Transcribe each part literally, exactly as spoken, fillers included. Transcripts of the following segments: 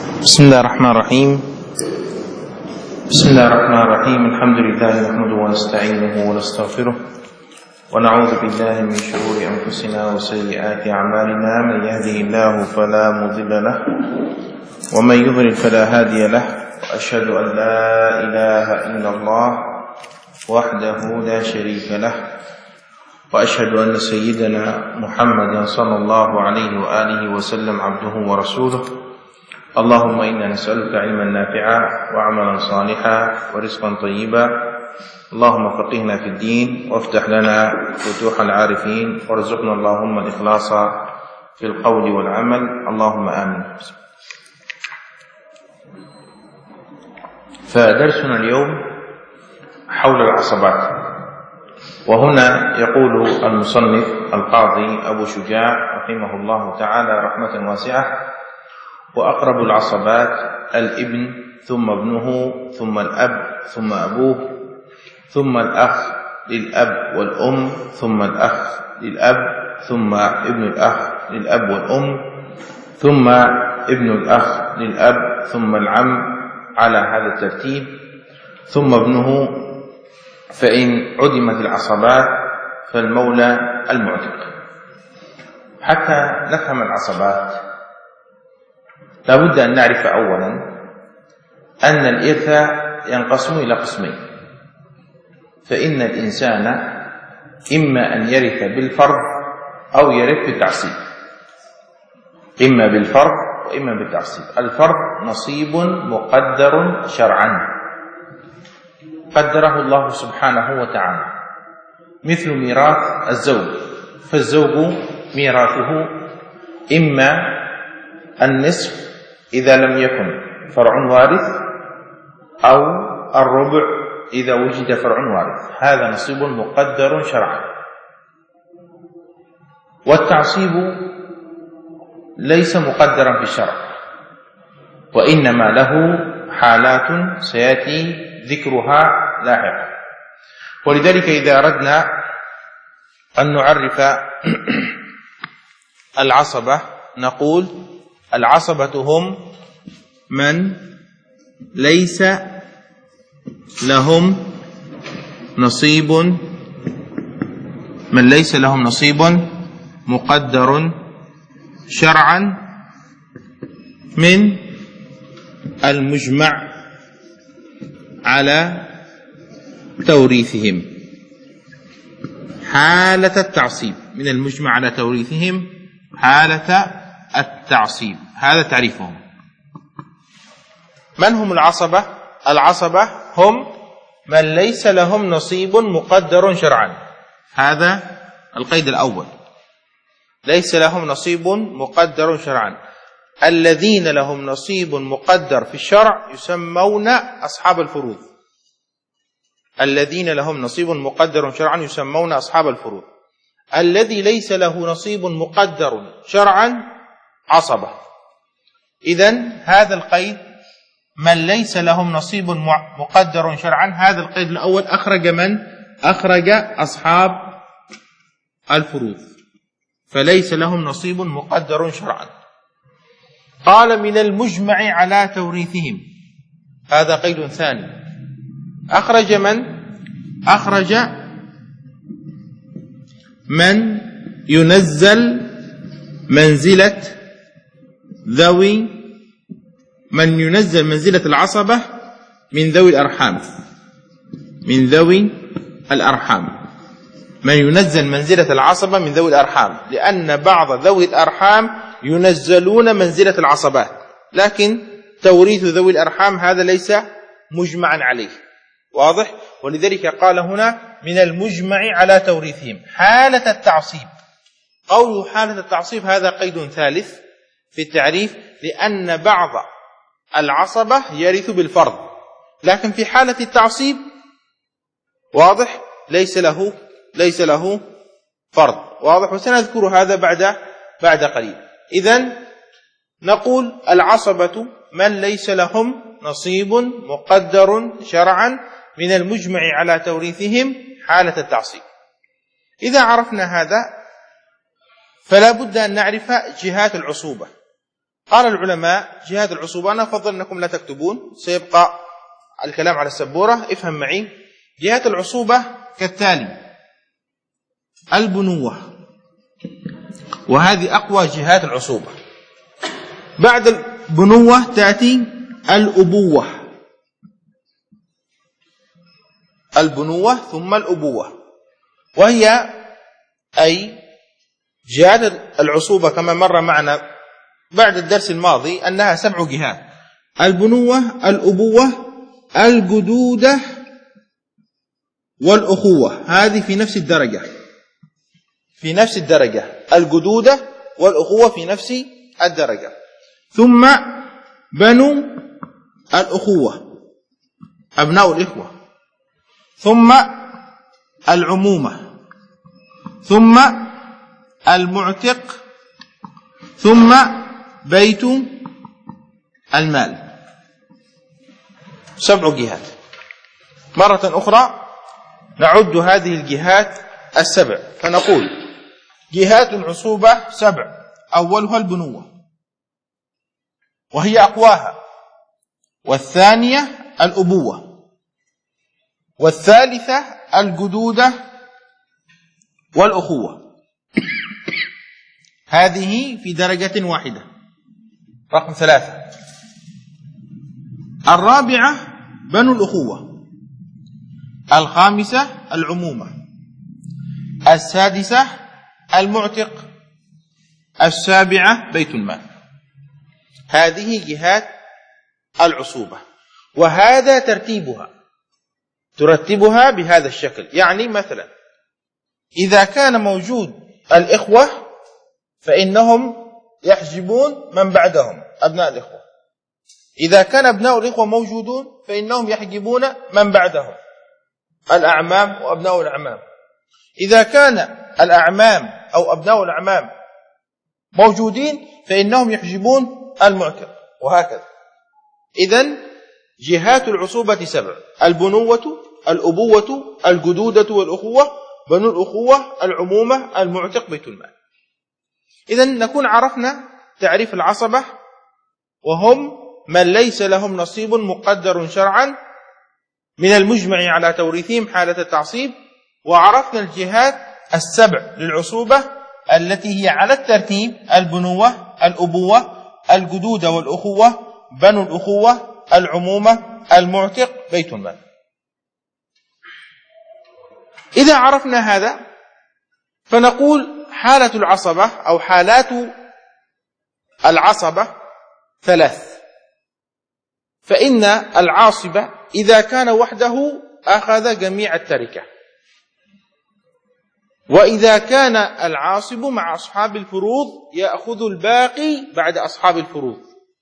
بسم الله الرحمن الرحيم بسم الله الرحمن الرحيم الحمد لله نحمده ونستعينه ونستغفره ونعوذ بالله من شرور أنفسنا وسيئات أعمالنا. من يهده الله فلا مضل له ومن يضلل فلا هادي له، وأشهد أن لا إله إلا الله وحده لا شريك له، وأشهد أن سيدنا محمدا صلى الله عليه وآله وسلم عبده ورسوله. اللهم إنا نسألك علما نافعا وعملا صالحا ورزقا طيبا. اللهم فقهنا في الدين وافتح لنا فتوح العارفين، وارزقنا اللهم الإخلاص في القول والعمل، اللهم آمين. فدرسنا اليوم حول العصبات، وهنا يقول المصنف القاضي أبو شجاع رحمه الله تعالى رحمة واسعة: وأقرب العصبات الابن ثم ابنه ثم الأب ثم أبوه ثم الأخ للأب والأم ثم الأخ للأب ثم ابن الأخ للأب والأم ثم ابن الأخ للأب ثم العم على هذا الترتيب ثم ابنه، فإن عدمت العصبات فالمولى المعتق. حتى نفهم العصبات لا بد أن نعرف أولا أن الإرث ينقسم إلى قسمين، فإن الإنسان إما أن يرث بالفرض أو يرث بالتعصيب، إما بالفرض وإما بالتعصيب. الفرض نصيب مقدر شرعا قدره الله سبحانه وتعالى، مثل ميراث الزوج، فالزوج ميراثه إما النصف إذا لم يكن فرع وارث، أو الربع إذا وجد فرع وارث، هذا نصيب مقدر شرعا. والتعصيب ليس مقدرا في الشرع، وإنما له حالات سيأتي ذكرها لاحقا. ولذلك إذا أردنا أن نعرف العصبة نقول: العصبة هم من ليس لهم نصيب من ليس لهم نصيب مقدر شرعا من المجمع على توريثهم حالة التعصيب، من المجمع على توريثهم حالة التعصيب. هذا تعريفهم. من هم العصبة؟ العصبة هم من ليس لهم نصيب مقدر شرعا، هذا القيد الأول، ليس لهم نصيب مقدر شرعا. الذين لهم نصيب مقدر في الشرع يسمون أصحاب الفروض، الذين لهم نصيب مقدر شرعا يسمون أصحاب الفروض. الذي ليس له نصيب مقدر شرعا عصبة. إذن هذا القيد من ليس لهم نصيب مقدر شرعا، هذا القيد الأول أخرج من؟ أخرج أصحاب الفروض، فليس لهم نصيب مقدر شرعا. قال: من المجمع على توريثهم، هذا قيد ثاني. أخرج من؟ أخرج من ينزل منزلة ذوي من ينزل منزلة العصبة من ذوي الأرحام، من ذوي الأرحام، من ينزل منزلة العصبة من ذوي الأرحام، لأن بعض ذوي الأرحام ينزلون منزلة العصبات، لكن توريث ذوي الأرحام هذا ليس مجمعا عليه، واضح؟ ولذلك قال هنا: من المجمع على توريثهم حالة التعصيب. قوله حالة التعصيب هذا قيد ثالث في التعريف، لأن بعض العصبة يرث بالفرض، لكن في حالة التعصيب واضح ليس له ليس له فرض، واضح؟ وسنذكر هذا بعد بعد قليل. إذن نقول العصبة من ليس لهم نصيب مقدر شرعا من المجمع على توريثهم حالة التعصيب. إذا عرفنا هذا فلا بد أن نعرف جهات العصوبة. قال العلماء جهات العصوبة، أنا أفضل أنكم لا تكتبون، سيبقى الكلام على السبورة، افهم معي. جهات العصوبة كالتالي: البنوة، وهذه أقوى جهات العصوبة. بعد البنوة تأتي الأبوة، البنوة ثم الأبوة، وهي أي جهات العصوبة كما مر معنا بعد الدرس الماضي أنها سبع جهات: البنوة، الأبوة، الجدودة، والأخوة. هذه في نفس الدرجة، في نفس الدرجة الجدودة والأخوة في نفس الدرجة. ثم بنو الأخوة، أبناء الإخوة. ثم العمومة، ثم المعتق، ثم بيت المال. سبع جهات. مرة أخرى نعد هذه الجهات السبع فنقول: جهات العصوبة سبع. أولها البنوة وهي أقواها، والثانية الأبوة، والثالثة الجدودة والأخوة. هذه في درجة واحدة، رقم ثلاثة. الرابعة بنو الأخوة، الخامسة العمومة، السادسة المعتق، السابعة بيت المال. هذه جهات العصوبة، وهذا ترتيبها، ترتبها بهذا الشكل. يعني مثلا إذا كان موجود الإخوة فإنهم يحجبون من بعدهم أبناء الإخوة، إذا كان أبناء الإخوة موجودون فإنهم يحجبون من بعدهم الأعمام وأبناء الأعمام، إذا كان الأعمام أو أبناء الأعمام موجودين فإنهم يحجبون المعتق، وهكذا. إذن جهات العصوبة سبع: البنوة، الأبوة، الجدودة والأخوة، بنو الأخوة، العمومة، المعتق، بيت المال. إذن نكون عرفنا تعريف العصبة، وهم من ليس لهم نصيب مقدر شرعا من المجمع على توريثهم حالة التعصيب. وعرفنا الجهات السبع للعصوبة التي هي على الترتيب: البنوة، الأبوة، الجدودة والأخوة، بنو الأخوة، العمومة، المعتق، بيت المال. إذا عرفنا هذا فنقول حالة العصبة أو حالات العصبة ثلاث. فإن العاصبة إذا كان وحده أخذ جميع التركة، وإذا كان العاصب مع أصحاب الفروض يأخذ الباقي بعد أصحاب الفروض،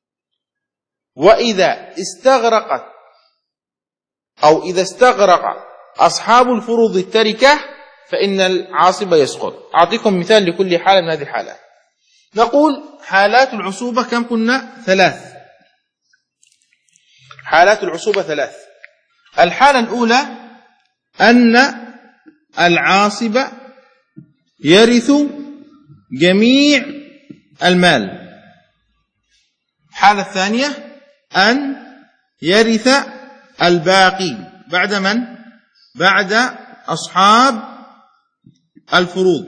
وإذا استغرقت أو إذا استغرق أصحاب الفروض التركة فإن العاصب يسقط. أعطيكم مثال لكل حالة من هذه الحالات. نقول حالات العصوبة كم قلنا؟ ثلاث. حالات العصوبة ثلاث. الحالة الأولى أن العاصب يرث جميع المال. الحالة الثانية أن يرث الباقي بعد من؟ بعد أصحاب الفروض،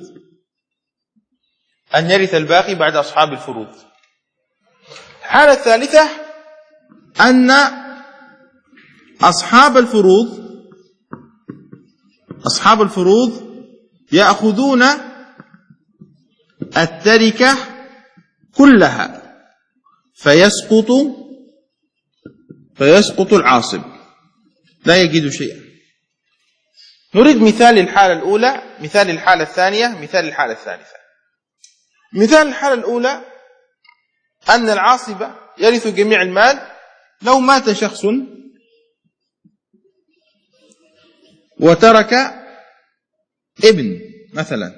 أن يرث الباقي بعد أصحاب الفروض. الحالة الثالثة أن أصحاب الفروض أصحاب الفروض يأخذون التركة كلها فيسقط فيسقط العاصب، لا يجد شيئا. نريد مثال الحالة الأولى، مثال الحالة الثانية، مثال الحالة الثالثة. مثال الحالة الأولى أن العاصب يرث جميع المال. لو مات شخص وترك ابن مثلا،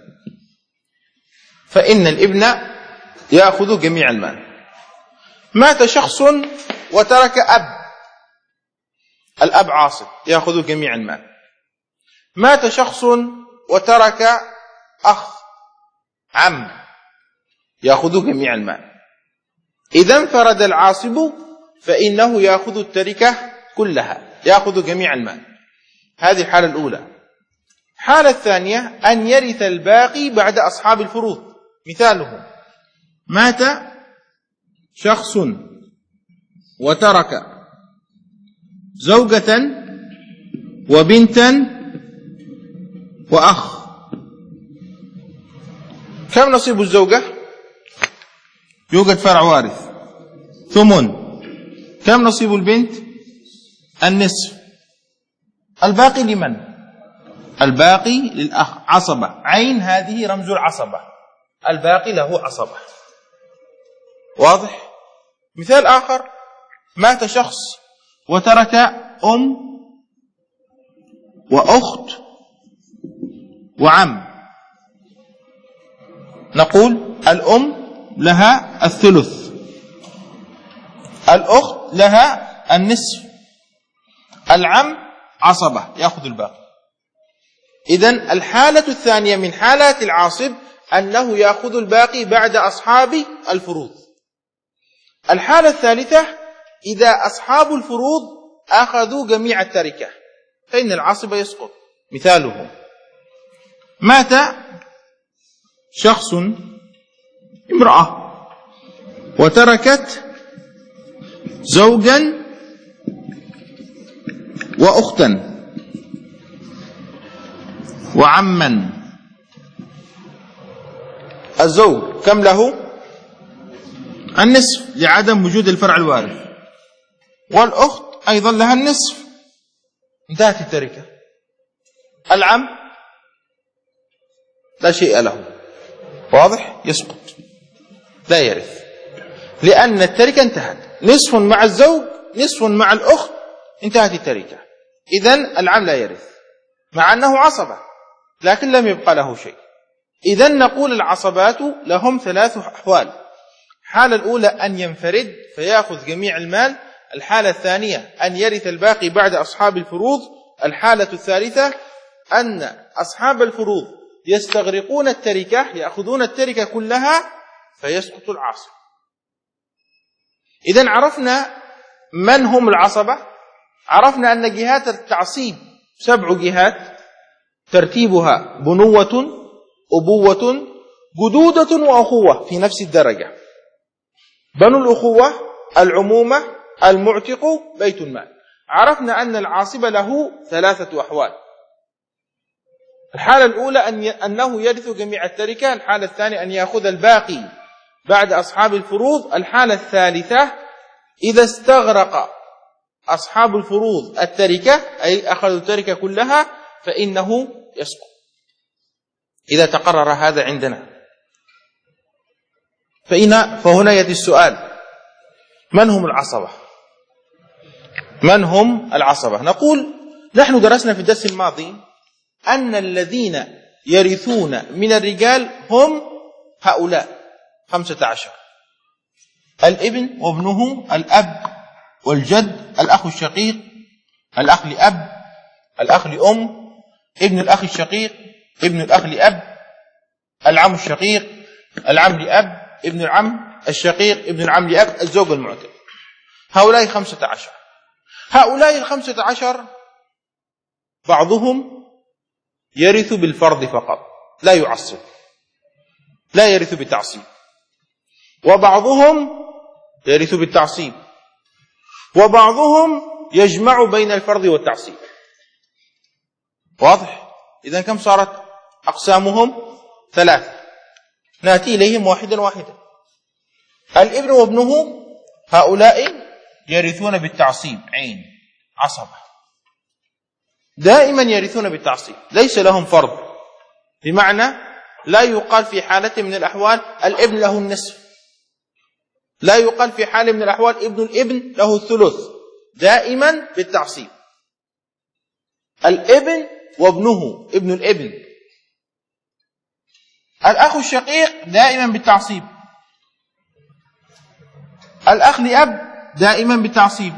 فإن الابن يأخذ جميع المال. مات شخص وترك أب، الأب عاصب يأخذ جميع المال. مات شخص وترك أخ، عم، يأخذ جميع المال. إذا انفرد العاصب فإنه يأخذ التركة كلها، يأخذ جميع المال. هذه الحالة الأولى. الحالة الثانية أن يرث الباقي بعد أصحاب الفروض. مثاله: مات شخص وترك زوجة وبنتا وأخ. كم نصيب الزوجة؟ يوجد فرع وارث ثمن. كم نصيب البنت؟ النصف. الباقي لمن؟ الباقي للأخ، عصبة عين، هذه رمز العصبة، الباقي له عصبة. واضح؟ مثال آخر: مات شخص وترك أم وأخت وعم. نقول الأم لها الثلث، الأخت لها النصف، العم عصبة يأخذ الباقي. إذن الحالة الثانية من حالات العاصب أنه يأخذ الباقي بعد أصحاب الفروض. الحالة الثالثة إذا أصحاب الفروض أخذوا جميع التركة فإن العاصب يسقط. مثاله: مات شخص امرأة وتركت زوجا وأختا وعما. الزوج كم له؟ النصف لعدم وجود الفرع الوارث، والأخت أيضا لها النصف، انتهت التركة. العم لا شيء له، واضح؟ يسقط، لا يرث، لأن التركة انتهت. نصف مع الزوج، نصف مع الأخت، انتهت التركة. إذن العم لا يرث مع أنه عصبة لكن لم يبقى له شيء. إذن نقول العصبات لهم ثلاث أحوال: الحالة الأولى أن ينفرد فيأخذ جميع المال، الحالة الثانية أن يرث الباقي بعد أصحاب الفروض، الحالة الثالثة أن أصحاب الفروض يستغرقون التركة، يأخذون التركة كلها فيسقط العاصب. إذن عرفنا من هم العصبة، عرفنا أن جهات التعصيب سبع جهات ترتيبها بنوة، أبوة، جدودة، وأخوة في نفس الدرجة. بنو الأخوة، العمومة، المعتق، بيت المال. عرفنا أن العاصب له ثلاثة أحوال: الحالة الأولى أن ي... أنه يرث جميع التركة، الحالة الثانية أن يأخذ الباقي بعد أصحاب الفروض، الحالة الثالثة إذا استغرق أصحاب الفروض التركة أي أخذوا التركة كلها فإنه يسقط. إذا تقرر هذا عندنا فإن فهنا يأتي السؤال: من هم العصبة؟ من هم العصبة؟ نقول نحن درسنا في الدرس الماضي أن الذين يرثون من الرجال هم هؤلاء خمسة عشر: الابن وابنه، الأب والجد، الأخ الشقيق، الأخ لأب، الأخ لأم، ابن الأخ الشقيق، ابن الأخ لأب، العم الشقيق، العم لأب، ابن العم الشقيق، ابن العم لأب، الزوج المعتق. هؤلاء خمسة عشر. هؤلاء الخمسة عشر بعضهم يرث بالفرض فقط لا يعصب، لا يرث بالتعصيب، وبعضهم يرث بالتعصيب، وبعضهم يجمع بين الفرض والتعصيب. واضح؟ إذن كم صارت أقسامهم؟ ثلاثة. نأتي إليهم واحدا واحدا. الابن وابنه هؤلاء يرثون بالتعصيب، عين، عصبة، دائما يرثون بالتعصيب، ليس لهم فرض، بمعنى لا يقال في حالة من الأحوال الابن له النصف، لا يقال في حالة من الأحوال ابن الابن له الثلث، دائما بالتعصيب. الابن وابنه، ابن الابن. الأخ الشقيق دائما بالتعصيب. الأخ لأب دائما بالتعصيب.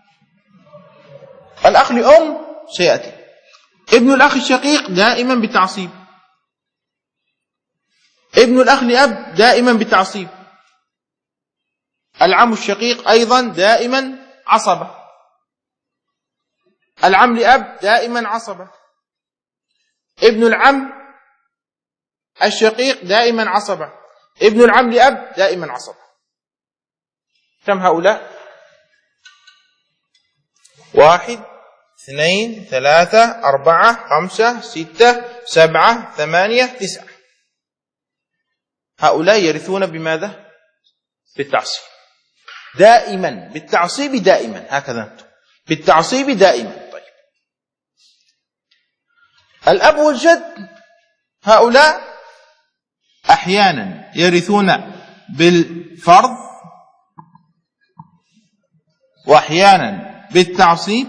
الأخ لأم سيأتي. ابن الأخ الشقيق دائما بالتعصيب. ابن الأخ لأب دائما بالتعصيب. العم الشقيق أيضا دائما عصبة. العم لأب دائما عصبة. ابن العم الشقيق دائما عصبة. ابن العم لأب دائما عصبة. كم هؤلاء؟ واحد، اثنين، ثلاثة، أربعة، خمسة، ستة، سبعة، ثمانية، تسعة. هؤلاء يرثون بماذا؟ بالتعصيب دائما، بالتعصيب دائما، هكذا أنتم بالتعصيب دائما. طيب الأب والجد هؤلاء أحيانا يرثون بالفرض وأحيانا بالتعصيب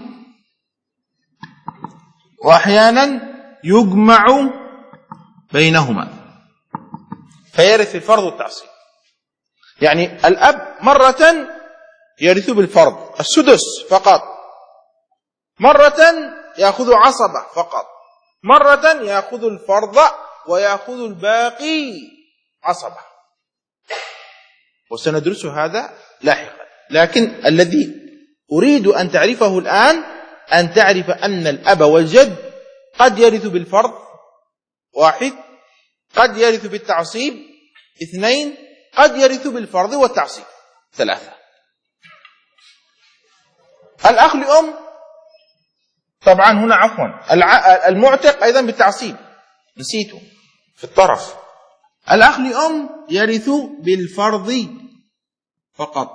وأحيانا يجمع بينهما فيرث الفرض والتعصيب. يعني الأب مرة يرث بالفرض السدس فقط، مرة يأخذ عصبة فقط، مرة يأخذ الفرض ويأخذ الباقي عصبة، وسندرس هذا لاحقا. لكن الذي أريد أن تعرفه الآن أن تعرف أن الأب والجد قد يرث بالفرض واحد، قد يرث بالتعصيب اثنين، قد يرث بالفرض والتعصيب ثلاثة. الأخ لأم طبعا هنا عفوا المعتق أيضا بالتعصيب، نسيته في الطرف. الأخ لأم يرث بالفرض فقط،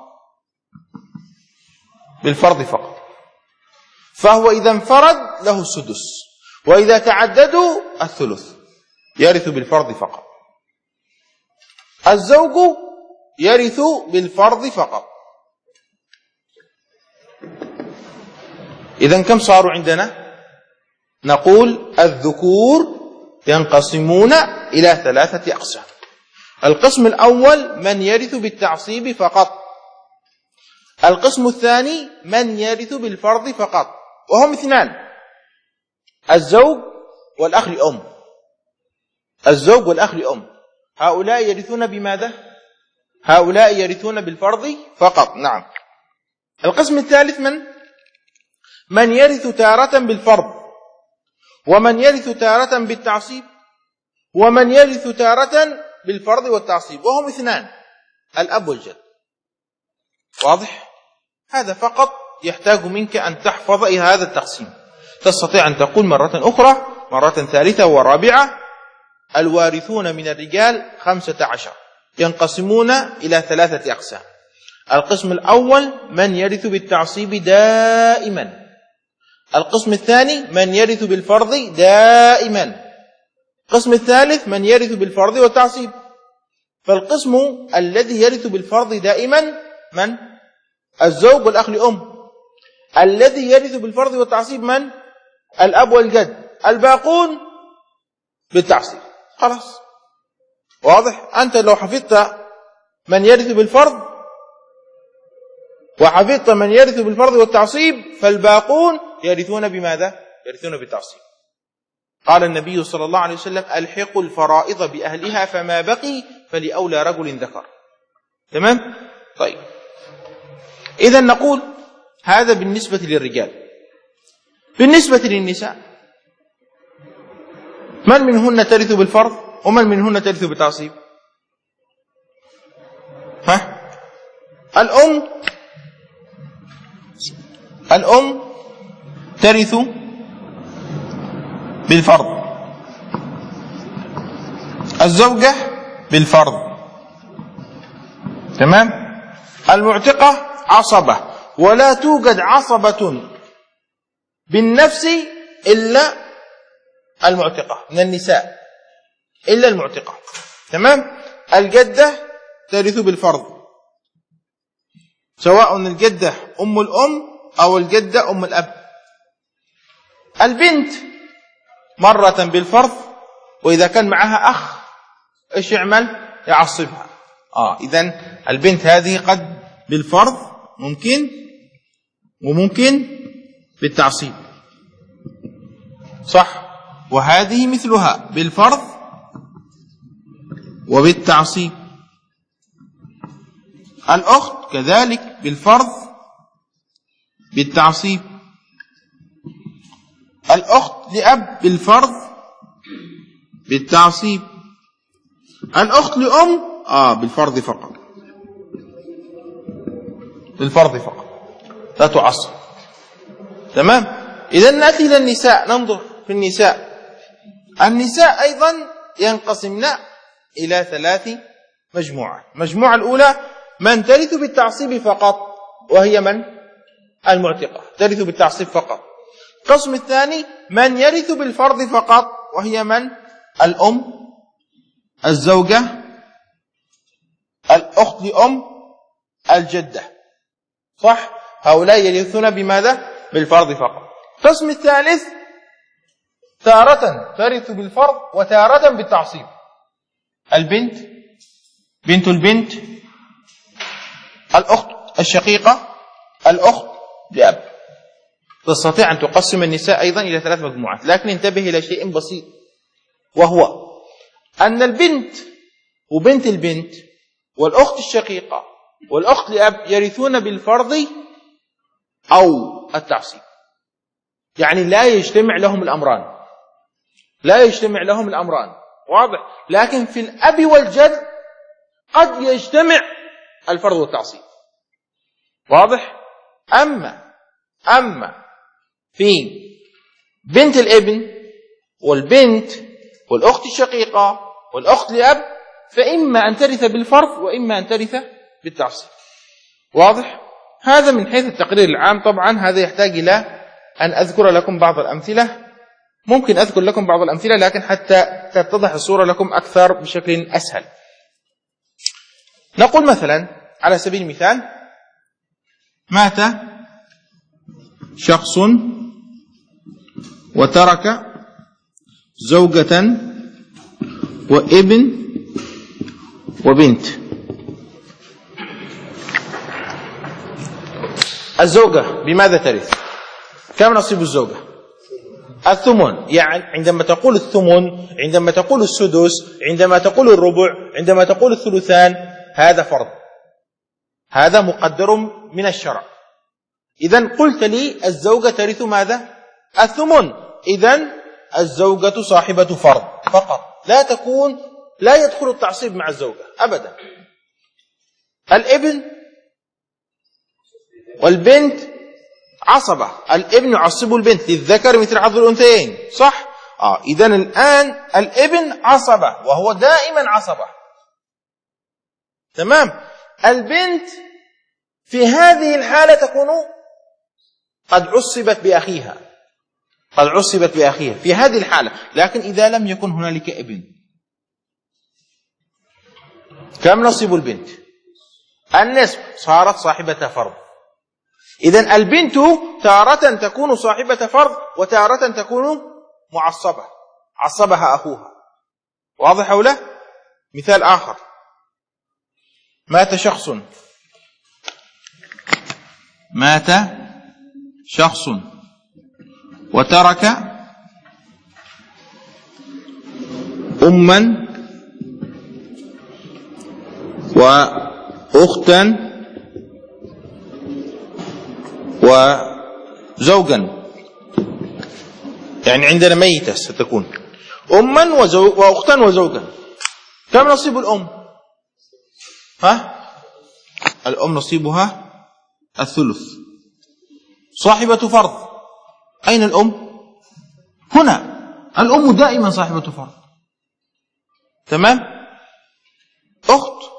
بالفرض فقط، فهو إذا انفرد له السدس، وإذا تعددوا الثلث، يرث بالفرض فقط. الزوج يرث بالفرض فقط. إذن كم صاروا عندنا؟ نقول الذكور ينقسمون إلى ثلاثة أقسام. القسم الأول من يرث بالتعصيب فقط. القسم الثاني من يرث بالفرض فقط، وهم اثنان: الزوج والأخ لأم. الزوج والأخ لأم هؤلاء يرثون بماذا؟ هؤلاء يرثون بالفرض فقط. نعم. القسم الثالث من من يرث تارة بالفرض، ومن يرث تارة بالتعصيب، ومن يرث تارة بالفرض والتعصيب، وهم اثنان: الأب والجد. واضح؟ هذا فقط يحتاج منك أن تحفظ إلى هذا التقسيم. تستطيع أن تقول مرة أخرى، مرة ثالثة ورابعة: الوارثون من الرجال خمسة عشر ينقسمون إلى ثلاثة أقسام. القسم الأول من يرث بالتعصيب دائما. القسم الثاني من يرث بالفرض دائما. القسم الثالث من يرث بالفرض والتعصيب. فالقسم الذي يرث بالفرض دائما من؟ الزوج والأخ لأم. الذي يرث بالفرض والتعصيب من؟ الأب والجد. الباقون بالتعصيب. خلاص، واضح؟ أنت لو حفظت من يرث بالفرض وحفظت من يرث بالفرض والتعصيب فالباقون يرثون بماذا؟ يرثون بالتعصيب. قال النبي صلى الله عليه وسلم: ألحقوا الفرائض بأهلها فما بقي فلأولى رجل ذكر. تمام؟ طيب، إذن نقول هذا بالنسبة للرجال. بالنسبة للنساء من منهن ترث بالفرض ومن منهن ترث بالتعصيب؟ ها؟ الأم الأم ترث بالفرض، الزوجة بالفرض. تمام؟ المعتقة عصبة، ولا توجد عصبة بالنفس إلا المعتقة من النساء، إلا المعتقة. تمام؟ الجدة ترث بالفرض، سواء الجدة أم الأم أو الجدة أم الأب. البنت مرة بالفرض، وإذا كان معها أخ إيش يعمل؟ يعصبها. آه إذن البنت هذه قد بالفرض ممكن، وممكن بالتعصيب، صح؟ وهذه مثلها بالفرض وبالتعصيب. الأخت كذلك بالفرض بالتعصيب. الأخت لأب بالفرض بالتعصيب. الأخت لأم آه بالفرض فقط، بالفرض فقط لا تعصب. تمام. إذا نأتي إلى النساء، ننظر في النساء. النساء أيضا ينقسمن إلى ثلاث مجموعات. المجموعة الأولى من ترث بالتعصيب فقط، وهي من؟ المعتقة، ترث بالتعصيب فقط. القسم الثاني من يرث بالفرض فقط، وهي من؟ الأم، الزوجة، الأخت لأم، الجدة. صح؟ هؤلاء يرثون بماذا؟ بالفرض فقط. القسم الثالث تارة ترث بالفرض وتارة بالتعصيب. البنت، بنت البنت، الأخت الشقيقة، الأخت لأب. تستطيع أن تقسم النساء أيضا إلى ثلاث مجموعات، لكن انتبه إلى شيء بسيط، وهو أن البنت وبنت البنت والأخت الشقيقة والأخت لأب يرثون بالفرض أو التعصيب، يعني لا يجتمع لهم الأمران، لا يجتمع لهم الأمران، واضح؟ لكن في الأب والجد قد يجتمع الفرض والتعصيب، واضح؟ أما أما في بنت الابن والبنت والأخت الشقيقة والأخت لأب فإما أن ترث بالفرض وإما أن ترث بالتعصيب، واضح؟ هذا من حيث التقرير العام. طبعا هذا يحتاج إلى أن أذكر لكم بعض الأمثلة، ممكن أذكر لكم بعض الأمثلة لكن حتى تتضح الصورة لكم أكثر بشكل أسهل. نقول مثلا على سبيل المثال مات شخص وترك زوجة وابن وبنت. الزوجة بماذا ترث؟ كم نصيب الزوجة؟ الثمن. يعني عندما تقول الثمن، عندما تقول السدس، عندما تقول الربع، عندما تقول الثلثان، هذا فرض، هذا مقدر من الشرع. إذن قلت لي الزوجة ترث ماذا؟ الثمن، إذن الزوجة صاحبة فرض فقط، لا تكون لا يدخل التعصيب مع الزوجة أبدا. الابن والبنت عصبة، الابن يعصب البنت، للذكر مثل حظ الأنثيين، صح؟ آه إذن الآن الابن عصبة وهو دائما عصبة، تمام. البنت في هذه الحالة تكون قد عصبت بأخيها، قد عصبت بأخيها في هذه الحالة. لكن إذا لم يكن هنالك ابن، كم نصيب البنت؟ النصف، صارت صاحبة فرض. إذن البنت تارة تكون صاحبة فرض وتارة تكون معصبة، عصبها أخوها، واضح أو لا؟ مثال آخر، مات شخص مات شخص وترك أما وأختا وزوجا، يعني عندنا ميتة ستكون أما وأختا وزوجا. كم نصيب الأم؟ ها؟ الأم نصيبها الثلث، صاحبة فرض. أين الأم؟ هنا الأم دائما صاحبة فرض، تمام. أخت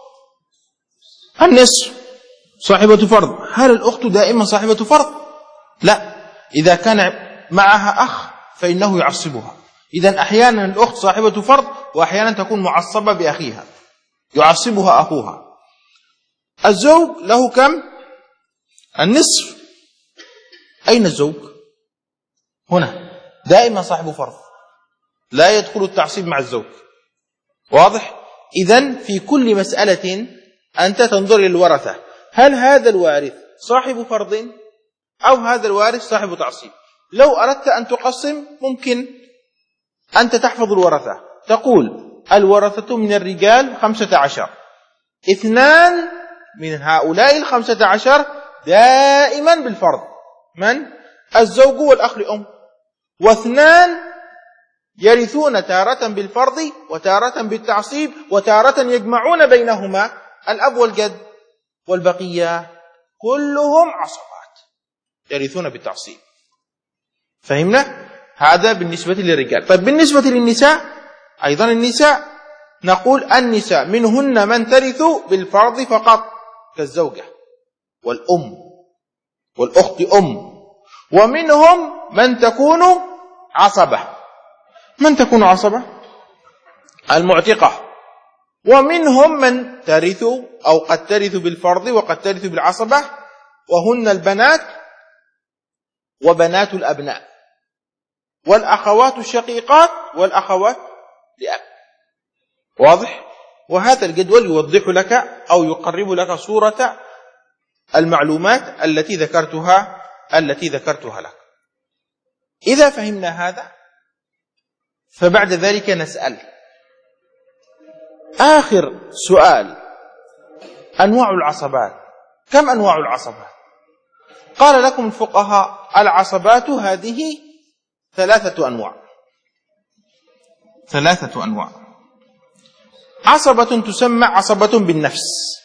النصف صاحبة فرض، هل الأخت دائما صاحبة فرض؟ لا، إذا كان معها أخ فإنه يعصبها. إذن أحيانا الأخت صاحبة فرض وأحيانا تكون معصبة بأخيها، يعصبها أخوها. الزوج له كم؟ النصف. أين الزوج؟ هنا دائما صاحب فرض، لا يدخل التعصيب مع الزوج، واضح؟ إذن في كل مسألة أنت تنظر للورثة، هل هذا الوارث صاحب فرض أو هذا الوارث صاحب تعصيب؟ لو أردت أن تقسم ممكن أنت تحفظ الورثة، تقول الورثة من الرجال خمسة عشر، اثنان من هؤلاء الخمسة عشر دائما بالفرض. من؟ الزوج والأخ لأم، واثنان يرثون تارة بالفرض وتارة بالتعصيب وتارة يجمعون بينهما الأب والجد، والبقية كلهم عصبات يرثون بالتعصيب. فهمنا؟ هذا بالنسبة للرجال. طيب بالنسبة للنساء أيضا، النساء نقول النساء منهن من ترث بالفرض فقط كالزوجة والأم والأخت أم، ومنهم من تكون عصبة. من تكون عصبة؟ المعتقة. ومنهم من ترث أو قد ترث بالفرض وقد ترث بالعصبة، وهن البنات وبنات الأبناء والأخوات الشقيقات والأخوات لأب. واضح؟ وهذا الجدول يوضح لك أو يقرب لك صورة المعلومات التي ذكرتها التي ذكرتها لك. إذا فهمنا هذا فبعد ذلك نسأل آخر سؤال: أنواع العصبات. كم أنواع العصبات؟ قال لكم الفقهاء العصبات هذه ثلاثة أنواع. ثلاثة أنواع. عصبة تسمى عصبة بالنفس،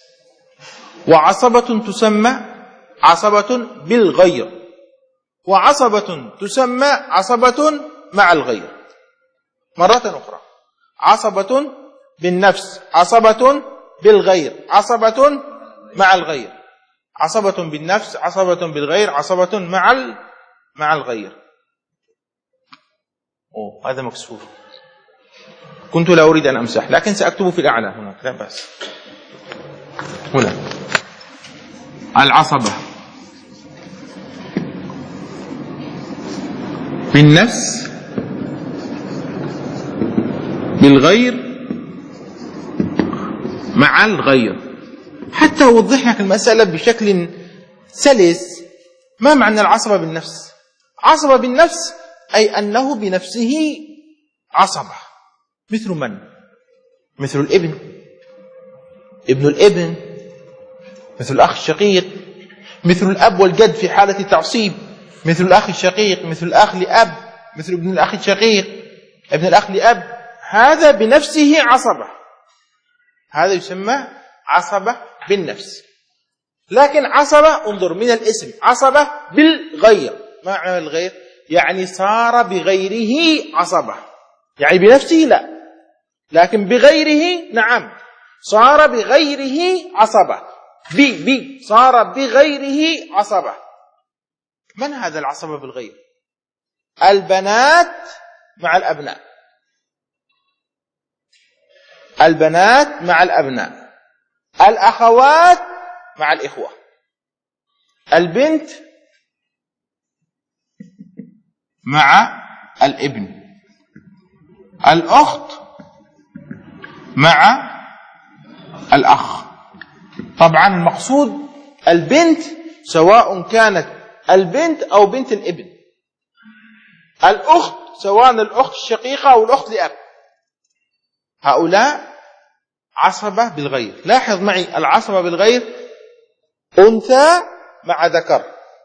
وعصبة تسمى عصبة بالغير، وعصبة تسمى عصبة مع الغير. مرة أخرى: عصبة بالنفس، عصبة بالغير، عصبة مع الغير. عصبة بالنفس، عصبة بالغير، عصبة مع مع الغير. أوه هذا مكسور، كنت لا أريد أن أمسح لكن سأكتب في الأعلى هناك، لا بأس. هنا العصبة بالنفس، بالغير، مع الغير. حتى أوضح لك المسألة بشكل سلس. ما معنى العصبة بالنفس؟ عصبة بالنفس أي أنه بنفسه عصبة. مثل من؟ مثل الابن، ابن الابن، مثل الأخ الشقيق، مثل الأب والجد في حالة التعصيب، مثل الأخ الشقيق، مثل الأخ لأب، مثل ابن الأخ الشقيق، ابن الأخ لأب. هذا بنفسه عصبة، هذا يسمى عصبة بالنفس. لكن عصبة، انظر من الاسم، عصبة بالغير. ما معنى الغير؟ يعني صار بغيره عصبة، يعني بنفسه لا، لكن بغيره نعم، صار بغيره عصبة. بي بي صار بغيره عصبة. من هذا العصبة بالغير؟ البنات مع الأبناء، البنات مع الأبناء، الأخوات مع الإخوة، البنت مع الابن، الأخت مع الأخ. طبعا المقصود البنت سواء كانت البنت أو بنت الابن، الأخت سواء الأخت الشقيقة أو الأخت لأب. هؤلاء عصبة بالغير. لاحظ معي العصبة بالغير: أنثى مع ذكر،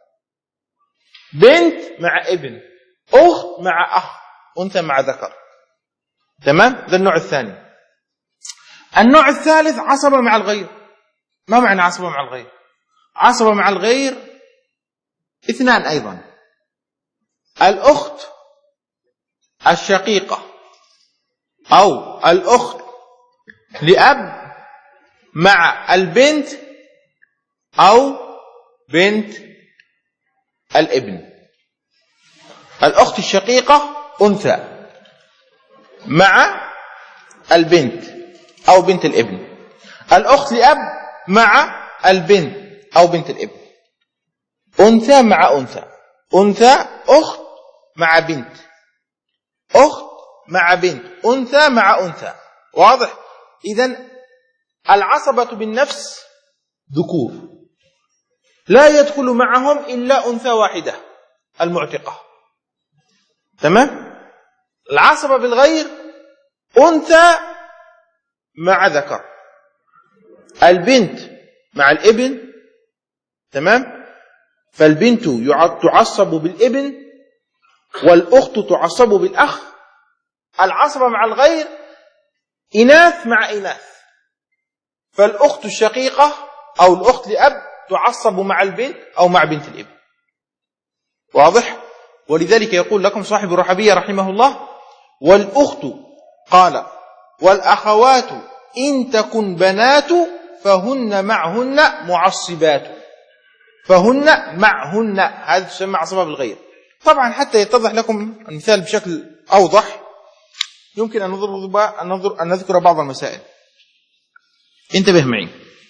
بنت مع ابن، أخت مع أخ، أنثى مع ذكر. تمام؟ ده النوع الثاني. النوع الثالث عصبة مع الغير. ما معنى عصبة مع الغير؟ عصبة مع الغير اثنان أيضا: الأخت الشقيقة أو الأخت لأب مع البنت أو بنت الابن. الأخت الشقيقة أنثى مع البنت أو بنت الابن، الأخت لأب مع البنت أو بنت الابن. أنثى مع أنثى، أنثى أخت مع بنت، أخت مع بنت، أنثى مع أنثى. واضح؟ إذن العصبة بالنفس ذكور، لا يدخل معهم إلا أنثى واحدة المعتقة. تمام؟ العصبة بالغير أنثى مع ذكر، البنت مع الابن، تمام؟ فالبنت تعصب بالابن والأخت تعصب بالأخ. العصبة مع الغير إناث مع إناث، فالأخت الشقيقة أو الأخت لأب تعصب مع البنت أو مع بنت الابن. واضح؟ ولذلك يقول لكم صاحب الرحبية رحمه الله: والأخت قال والأخوات إن تكن بنات فهن معهن معصبات. فهن معهن، هذا تسمى عصبة بالغير. طبعا حتى يتضح لكم المثال بشكل أوضح يمكن أن نضرب أن نذكر بعض المسائل. انتبه معي.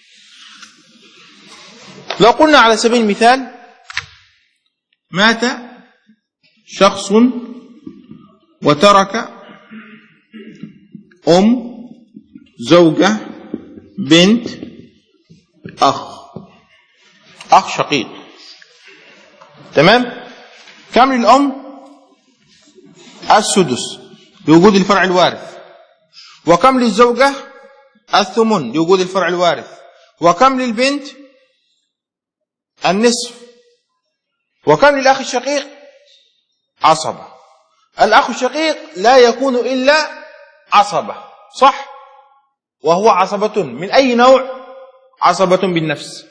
لو قلنا على سبيل المثال مات شخص وترك أم، زوجة، بنت، أخ، أخ شقيق، تمام؟ كم للأم؟ السدس لوجود الفرع الوارث. وكم للزوجة؟ الثمن لوجود الفرع الوارث. وكم للبنت؟ النصف. وكم للأخ الشقيق؟ عصبة. الأخ الشقيق لا يكون إلا عصبة، صح؟ وهو عصبة من أي نوع؟ عصبة بالنفس.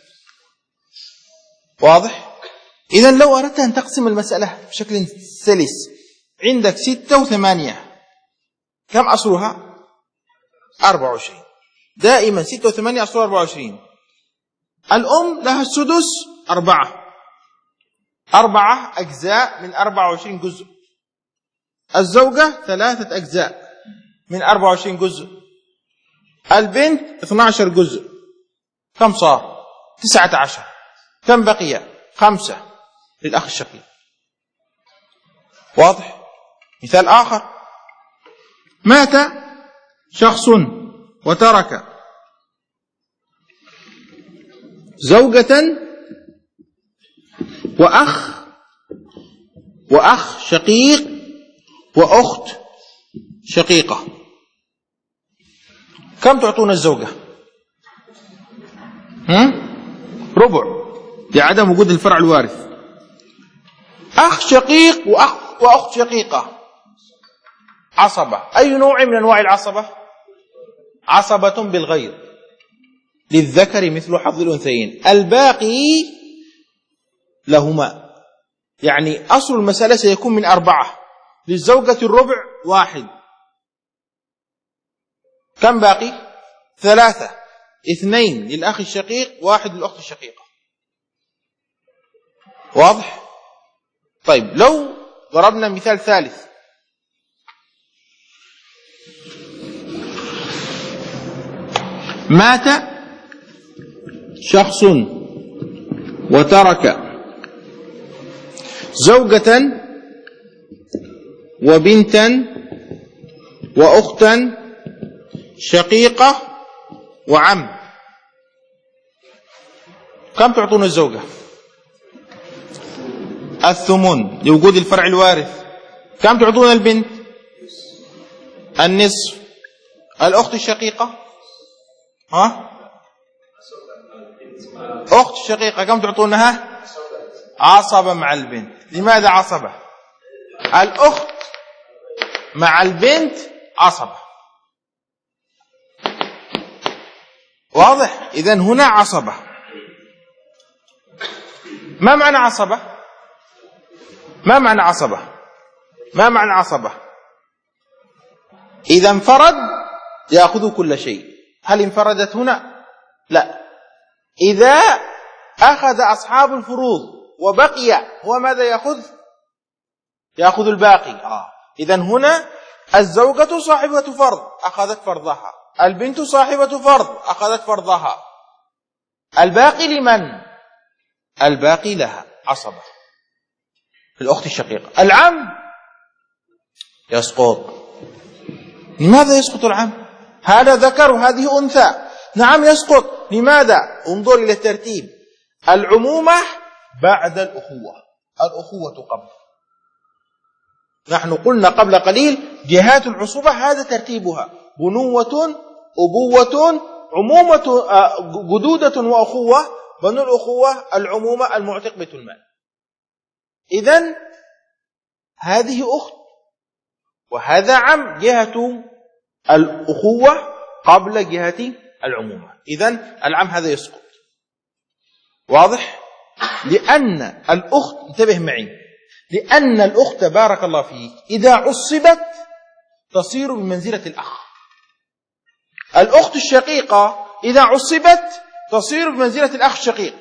واضح؟ إذن لو أردت أن تقسم المسألة بشكل سلس، عندك ستة وثمانية، كم أصلها؟ أربعة وعشرين. دائما ستة وثمانية أصلها أربعة وعشرين. الأم لها السدس أربعة، أربعة أجزاء من أربعة وعشرين جزء. الزوجة ثلاثة أجزاء من أربعة وعشرين جزء. البنت اثني عشر جزء. كم صار؟ تسعة عشر. كم بقي؟ خمسة للأخ الشقيق. واضح؟ مثال آخر: مات شخص وترك زوجة وأخ وأخ شقيق وأخت شقيقة. كم تعطون الزوجة؟ هم؟ ربع لعدم وجود الفرع الوارث. أخ شقيق وأخ وأخت شقيقة عصبة. أي نوع من أنواع العصبة؟ عصبة بالغير، للذكر مثل حظ الأنثيين. الباقي لهما، يعني أصل المسألة سيكون من أربعة. للزوجة الربع واحد. كم باقي؟ ثلاثة، اثنين للأخ الشقيق، واحد للأخت الشقيقة. واضح؟ طيب لو ضربنا مثال ثالث: مات شخص وترك زوجة وبنتا وأختا شقيقة وعم. كم تعطون الزوجة؟ الثمن لوجود الفرع الوارث. كم تعطون البنت؟ النصف. الأخت الشقيقة؟ ها؟ أخت الشقيقة كم تعطونها؟ عصبة مع البنت. لماذا عصبة؟ الأخت مع البنت عصبة. واضح؟ إذن هنا عصبة. ما معنى عصبة؟ ما معنى عصبة؟ ما معنى عصبة؟ إذا انفرد يأخذ كل شيء. هل انفردت هنا؟ لا. إذا أخذ أصحاب الفروض وبقي هو ماذا يأخذ؟ يأخذ الباقي. آه. إذن هنا الزوجة صاحبة فرض أخذت فرضها، البنت صاحبة فرض أخذت فرضها، الباقي لمن؟ الباقي لها عصبة. الأخت الشقيقة. العم يسقط. لماذا يسقط العم؟ هذا ذكر وهذه أنثى. نعم يسقط. لماذا؟ انظر إلى الترتيب: العمومة بعد الأخوة، الأخوة قبل. نحن قلنا قبل قليل جهات العصوبة هذا ترتيبها: بنوة، أبوة، عمومة جدودة وأخوة، بنو الأخوة العمومة المعتق بيت المال. إذن هذه أخت وهذا عم، جهة الأخوة قبل جهة العمومة. إذن العم هذا يسقط. واضح؟ لأن الأخت، انتبه معي، لأن الأخت بارك الله فيك إذا عصبت تصير بمنزلة الأخ. الأخت الشقيقة إذا عصبت تصير بمنزلة الأخ الشقيق.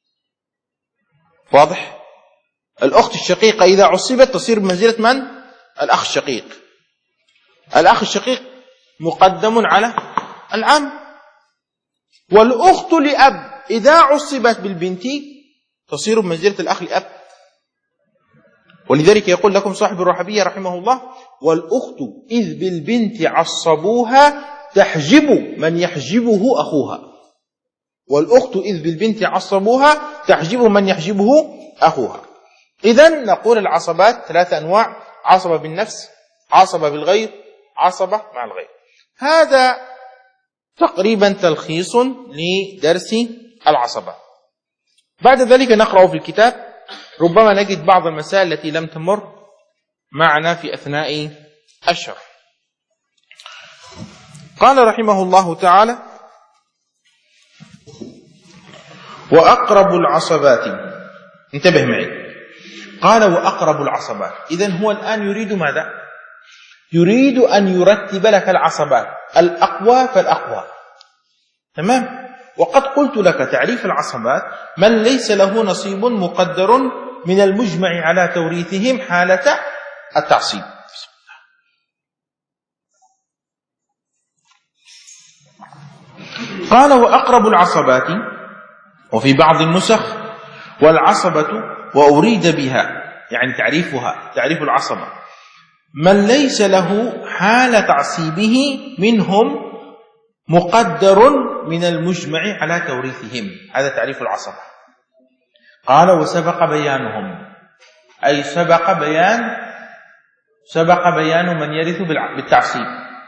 واضح؟ الأخت الشقيقة إذا عصبت تصير بمنزلة من؟ الأخ الشقيق. الأخ الشقيق مقدم على العم. والأخت لأب إذا عصبت بالبنت تصير بمنزلة الأخ لأب. ولذلك يقول لكم صاحب الرحبية رحمه الله: والأخت إذ بالبنت عصبوها تحجب من يحجبه أخوها. والأخت إذ بالبنت عصبوها تحجب من يحجبه أخوها. إذن نقول العصبات ثلاثة أنواع: عصبة بالنفس، عصبة بالغير، عصبة مع الغير. هذا تقريبا تلخيص لدرس العصبة. بعد ذلك نقرأ في الكتاب، ربما نجد بعض المسائل التي لم تمر معنا في أثناء الشرح. قال رحمه الله تعالى: وأقرب العصبات. انتبه معي، قال وأقرب العصبات. إذن هو الآن يريد ماذا؟ يريد أن يرتب لك العصبات، الأقوى فالأقوى. تمام؟ وقد قلت لك تعريف العصبات: من ليس له نصيب مقدر من المجمع على توريثهم حالة التعصيب. قال وأقرب العصبات، وفي بعض النسخ والعصبة وأريد بها، يعني تعريفها، تعريف العصبة: من ليس له حال تعصيبه منهم مقدر من المجمع على توريثهم. هذا تعريف العصبة. قال وسبق بيانهم، أي سبق بيان سبق بيان من يرث بالتعصيب.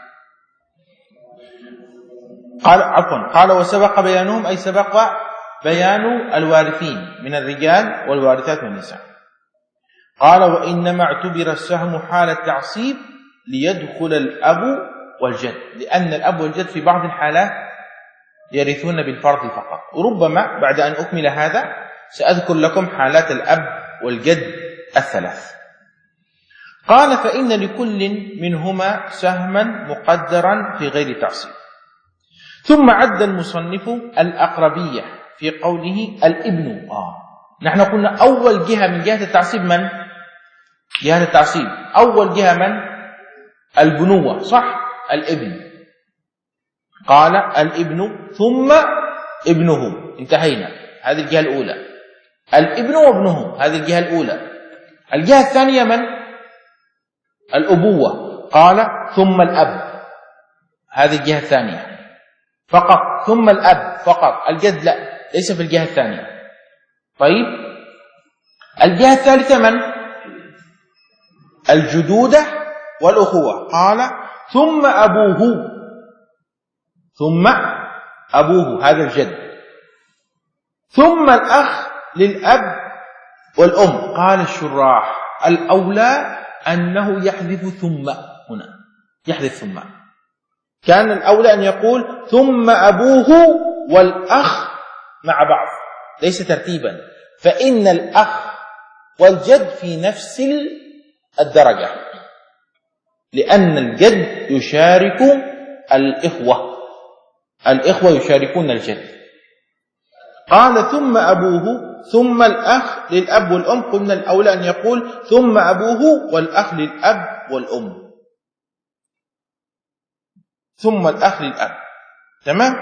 قال عفوا قال وسبق بيانهم، أي سبق بيان الوارثين من الرجال والوارثات من النساء. قال وإنما اعتبر السهم حال التعصيب ليدخل الأب والجد، لأن الأب والجد في بعض الحالات يرثون بالفرض فقط. وربما بعد أن أكمل هذا سأذكر لكم حالات الأب والجد الثلاث. قال فإن لكل منهما سهما مقدرا في غير تعصيب. ثم عد المصنف الأقربية في قوله الابن. آه. نحن قلنا أول جهة من جهة التعصيب من؟ جهة التعصيب أول جهة من؟ البنوة، صح؟ الابن. قال الابن ثم ابنه، انتهينا. هذه الجهة الأولى. الابن وابنه، هذه الجهة الأولى. الجهة الثانية من؟ الأبوة. قال ثم الأب، هذه الجهة الثانية فقط. ثم الأب فقط، الجد لا، ليس في الجهة الثانية. طيب، الجهة الثالثة من؟ الجدودة والأخوة. قال ثم أبوه، ثم أبوه هذا الجد. ثم الأخ للأب والأم. قال الشراح الأولى أنه يحذف ثم، هنا يحذف ثم. كان الأولى أن يقول ثم أبوه والأخ مع بعض، ليس ترتيبا، فإن الأخ والجد في نفس الدرجة، لأن الجد يشارك الإخوة، الإخوة يشاركون الجد. قال ثم أبوه ثم الأخ للأب والأم. قلنا الأولى أن يقول ثم أبوه والأخ للأب والأم، ثم الأخ للأب. تمام.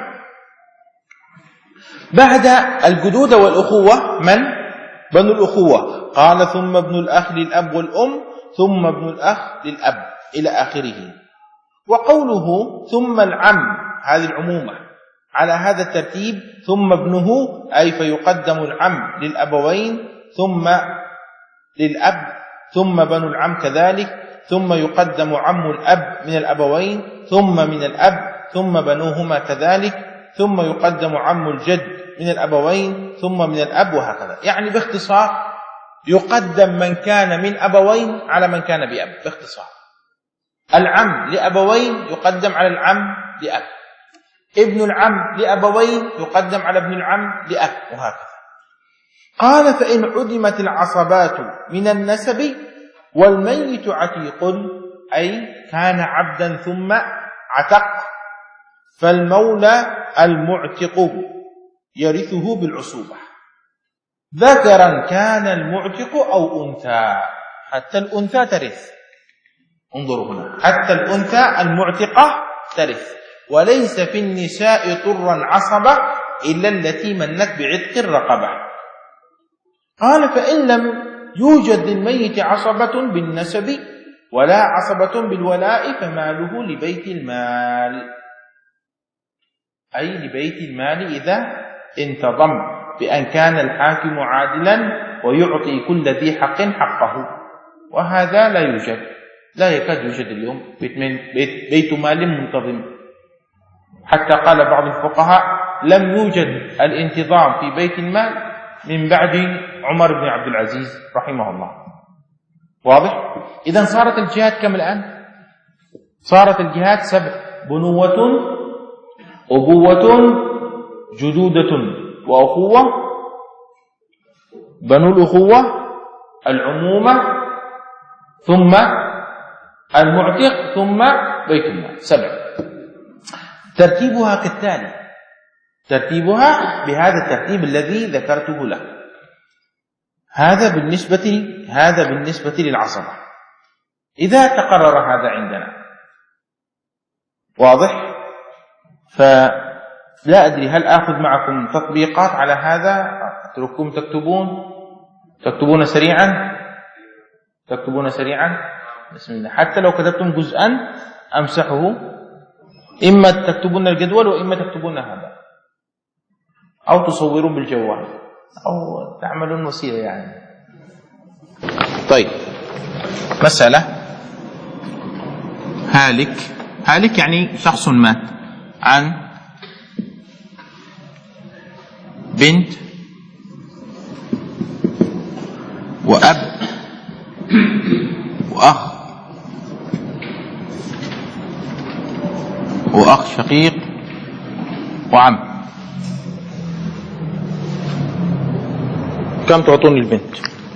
بعد الجدود والأخوة من؟ بنو الأخوة. قال ثم ابن الأخ للأب والأم، ثم ابن الأخ للأب إلى آخره. وقوله ثم العم، هذه العمومة على هذا الترتيب، ثم ابنه، أي فيقدم العم للأبوين ثم للأب، ثم بنو العم كذلك، ثم يقدم عم الأب من الأبوين ثم من الأب، ثم بنوهما كذلك، ثم يقدم عم الجد من الأبوين ثم من الأب وهكذا. يعني باختصار يقدم من كان من أبوين على من كان بأب. باختصار العم لأبوين يقدم على العم لأب، ابن العم لأبوين يقدم على ابن العم لأب وهكذا. قال فإن عدمت العصبات من النسب والميت عتيق، أي كان عبدا ثم عتق، فالمولى المعتق يرثه بالعصوبة، ذكرا كان المعتق أو أنثى. حتى الأنثى ترث. انظروا هنا، حتى الأنثى المعتقة ترث، وليس في النساء طرا عصبة إلا التي منت بعتق الرقبة. قال فإن لم يوجد للميت عصبة بالنسب ولا عصبة بالولاء فماله لبيت المال، أي لبيت المال إذا انتظم بأن كان الحاكم عادلا ويعطي كل ذي حق حقه، وهذا لا يوجد، لا يكاد يوجد اليوم بيت, بيت, بيت مال منتظم. حتى قال بعض الفقهاء لم يوجد الانتظام في بيت المال من بعد عمر بن عبد العزيز رحمه الله. واضح؟ إذن صارت الجهات كم الآن؟ صارت الجهات سبع: بنوة، أبوة، جدودة وأخوة، بنو الأخوة، العمومة، ثم المعتق، ثم بيت المال. سبع. ترتيبها كالتالي، ترتيبها بهذا الترتيب الذي ذكرته لك. هذا بالنسبة هذا بالنسبة للعصبة. إذا تقرر هذا عندنا، واضح؟ فلا أدري هل آخذ معكم تطبيقات على هذا؟ أترككم تكتبون تكتبون سريعا تكتبون سريعا بسم الله. حتى لو كتبتم جزءا أمسحه، إما تكتبون الجدول وإما تكتبون هذا، أو تصورون بالجوال، أو تعملون وسيلة يعني. طيب، مسألة هالك. هالك يعني شخص مات عن بنت وأب وأخ وأخ شقيق وعم. كم تعطوني البنت؟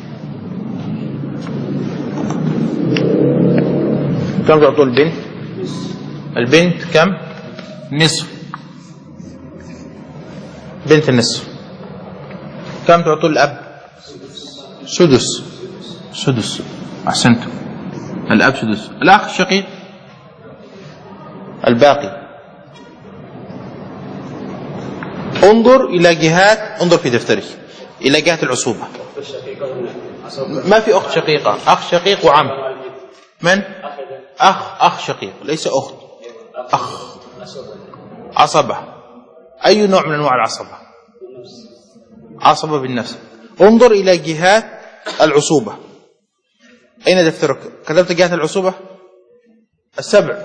كم تعطون البنت؟ البنت كم؟ نصف. بنت النصف. كم تعطون الأب؟ سدس. سدس. أحسنتم. الأب سدس. الأخ الشقيق الباقي. انظر إلى جهات، انظر في دفترك إلى جهة العصوبة. ما في أخت شقيقة، أخ شقيق وعم. من؟ أخ أخ شقيق، ليس أخت. أخ. عصبة. أي نوع من أنواع العصبة؟ عصبة بالنفس. انظر إلى جهات العصوبة. أين دفترك؟ كتبت جهات العصوبة؟ السبع.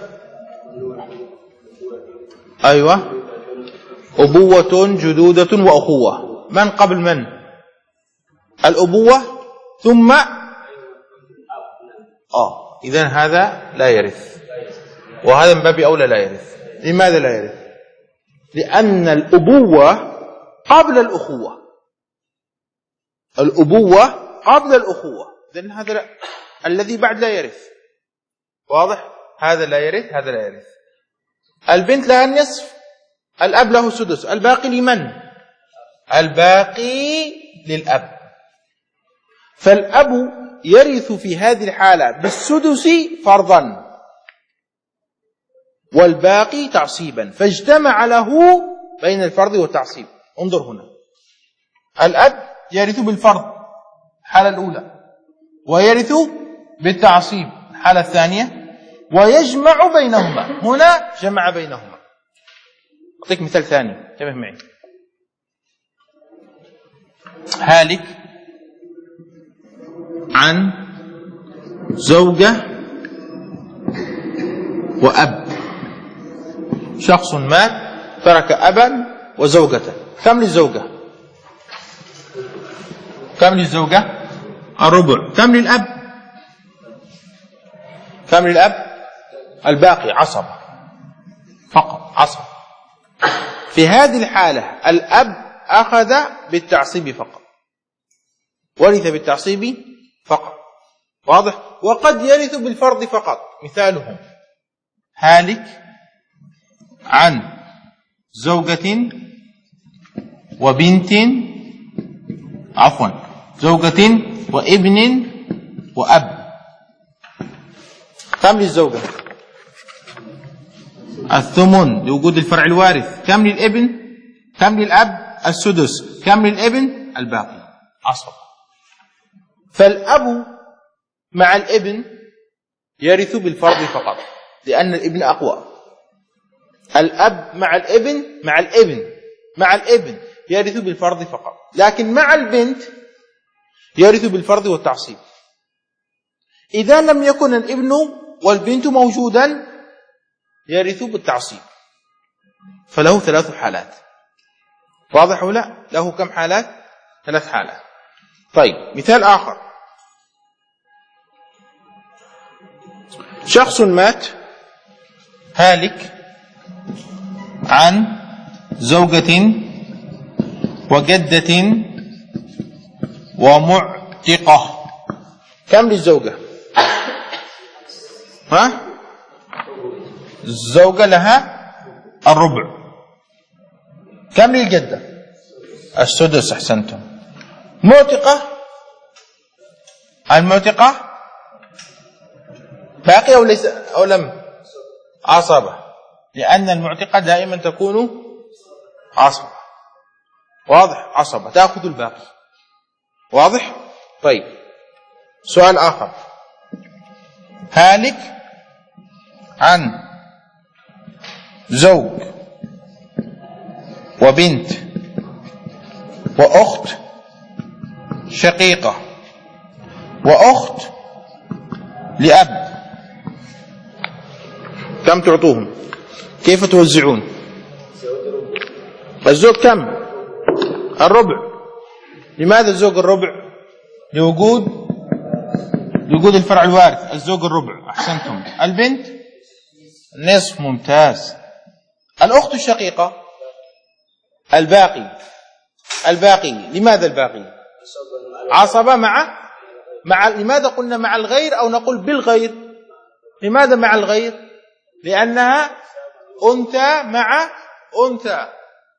أيوة. أبوة، جدودة وأخوة. من قبل من؟ الأبوة ثم آه إذن هذا لا يرث، وهذا من باب أولى لا يرث. لماذا لا يرث؟ لأن الأبوة قبل الأخوة. الأبوة قبل الأخوة، إذن هذا لا. الذي بعد لا يرث. واضح؟ هذا لا يرث، هذا لا يرث. البنت لها النصف، الأب له سدس، الباقي لمن؟ الباقي للأب. فالأب يرث في هذه الحالة بالسدس فرضا، والباقي تعصيبا، فاجتمع له بين الفرض والتعصيب. انظر هنا، الأب يرث بالفرض الحالة الأولى، ويرث بالتعصيب الحالة الثانية، ويجمع بينهما. هنا جمع بينهما. أعطيك مثال ثاني، انتبه معي. هالك عن زوجة وأب. شخص مات ترك أبا وزوجة. كم للزوجة؟ كم للزوجة؟ الربع. كم للأب؟ كم للأب؟ الباقي عصبة فقط، عصبة. في هذه الحالة الأب أخذ بالتعصيب فقط، ورث بالتعصيب فقط. واضح؟ وقد يرث بالفرض فقط. مثالهم: هالك عن زوجة وبنت، عفوا زوجة وابن وأب. كم للزوجة؟ الثمن لوجود الفرع الوارث. كم للابن؟ كم للأب؟ السدس. كم للابن؟ الباقي عصب. فالأب مع الابن يرث بالفرض فقط لأن الابن أقوى. الأب مع الابن مع الابن مع الابن يرث بالفرض فقط، لكن مع البنت يرث بالفرض والتعصيب. إذا لم يكن الابن والبنت موجودا يرث بالتعصيب، فله ثلاث حالات. واضح ولا؟ له كم حالات؟ ثلاث حالات. طيب مثال آخر: شخص مات هالك عن زوجة وجدة ومعتقة. كم للزوجة؟ ها؟ الزوجة لها الربع. كم للجدة؟ السدس. أحسنتم. معتقة، المعتقة باقي أو ليس أو لم؟ عصبة، لأن المعتقة دائما تكون عصبة. واضح؟ عصبة تأخذ الباقي. واضح؟ طيب سؤال آخر: هالك عن زوج وبنت وأخت شقيقة وأخت لأب. كم تعطوهم؟ كيف توزعون؟ الزوج كم؟ الربع. لماذا الزوج الربع؟ لوجود لوجود الفرع الوارث. الزوج الربع. أحسنتم. البنت نصف. ممتاز. الأخت الشقيقة الباقي. الباقي لماذا الباقي؟ عصبة مع مع لماذا قلنا مع الغير أو نقول بالغير؟ لماذا مع الغير؟ لأنها أنثى مع أنثى،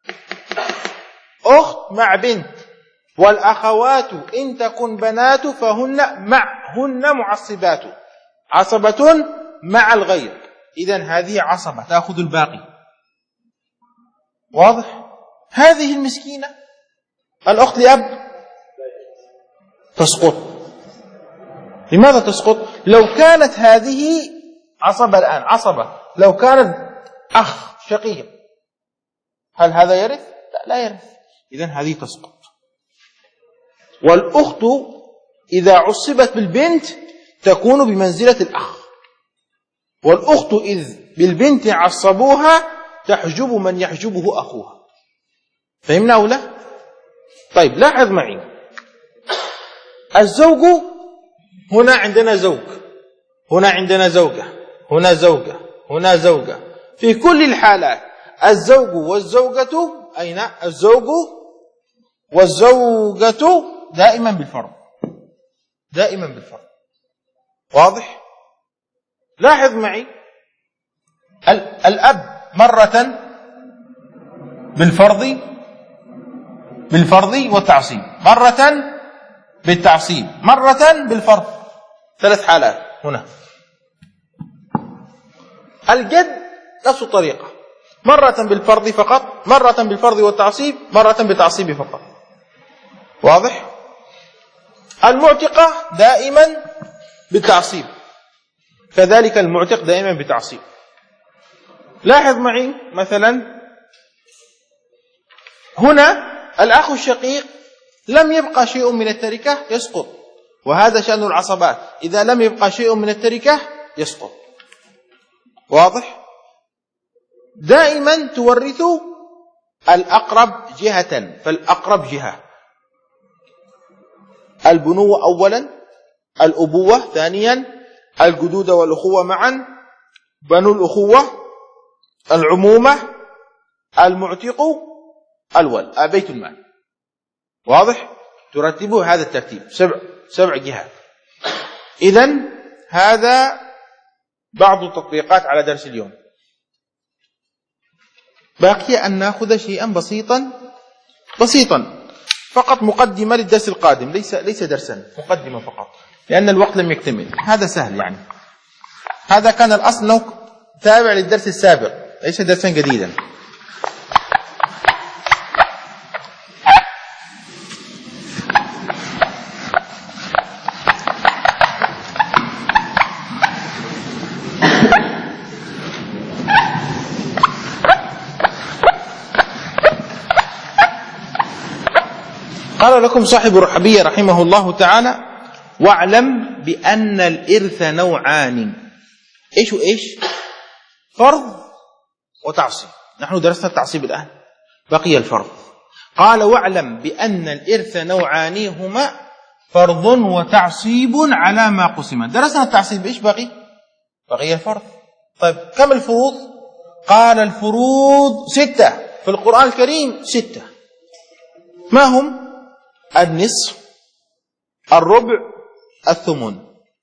أخت مع بنت، والأخوات إن تكن بنات فهن معهن معصبات، عصبة مع الغير. إذن هذه عصبة تأخذ الباقي. واضح؟ هذه المسكينة الأخت لأب تسقط. لماذا تسقط؟ لو كانت هذه عصبة الآن، عصبة لو كانت أخ شقيق، هل هذا يرث؟ لا, لا يرث. إذن هذه تسقط. والأخت إذا عصبت بالبنت تكون بمنزلة الأخ، والأخت إذ بالبنت عصبوها تحجب من يحجبه أخوها. فهمنا أو لا؟ طيب لاحظ معي، الزوج هنا عندنا زوج، هنا عندنا زوجة، هنا زوجة، هنا زوجة. في كل الحالات الزوج والزوجة أين؟ الزوج والزوجة دائما بالفرض، دائما بالفرض. واضح؟ لاحظ معي، الأب مرة بالفرض بالفرض والتعصيب، مرة بالتعصيب، مرة بالفرض. ثلاث حالات هنا. الجد نفس الطريقة، مرة بالفرض فقط، مرة بالفرض والتعصيب، مرة بالتعصيب فقط. واضح؟ المعتقة دائما بالتعصيب، كذلك المعتق دائما بالتعصيب. لاحظ معي مثلا هنا الأخ الشقيق لم يبقى شيء من التركة يسقط، وهذا شأن العصبات، إذا لم يبقى شيء من التركة يسقط. واضح؟ دائما تورث الأقرب جهة فالأقرب جهة. البنوة أولا، الأبوة ثانيا، الجدود والأخوة معا، بنو الأخوة، العمومة، المعتق، الول، بيت المال. واضح؟ ترتبه هذا الترتيب، سبع سبع جهات. إذن هذا بعض التطبيقات على درس اليوم. باقي أن نأخذ شيئا بسيطا بسيطا فقط، مقدمة للدرس القادم، ليس ليس درسا، مقدمة فقط، لأن الوقت لم يكتمل. هذا سهل يعني، هذا كان الأصل لو تابع للدرس السابق، ليس درسا جديدا. قال لكم صاحب الرحبية رحمه الله تعالى: واعلم بأن الإرث نوعان. إيش وإيش؟ فرض وتعصيب. نحن درسنا التعصيب الآن، بقي الفرض. قال: واعلم بأن الإرث نوعان هما فرض وتعصيب على ما قسم. درسنا التعصيب، إيش بقي؟ بقي الفرض. طيب كم الفروض؟ قال: الفروض ستة في القرآن الكريم، ستة. ما هم؟ النصف، الربع، الثمن.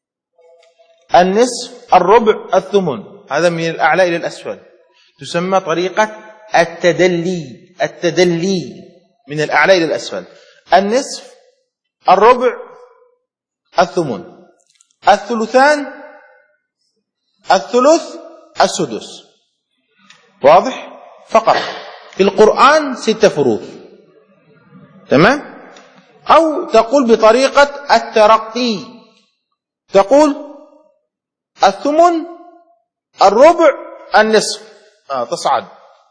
النصف، الربع، الثمن، هذا من الأعلى إلى الأسفل، تسمى طريقة التدلي. التدلي من الأعلى إلى الأسفل. النصف، الربع، الثمن، الثلثان، الثلث، السدس. واضح؟ فقط في القرآن ست فروض. تمام؟ أو تقول بطريقة الترقي، تقول الثمن، الربع، النصف، آه تصعد،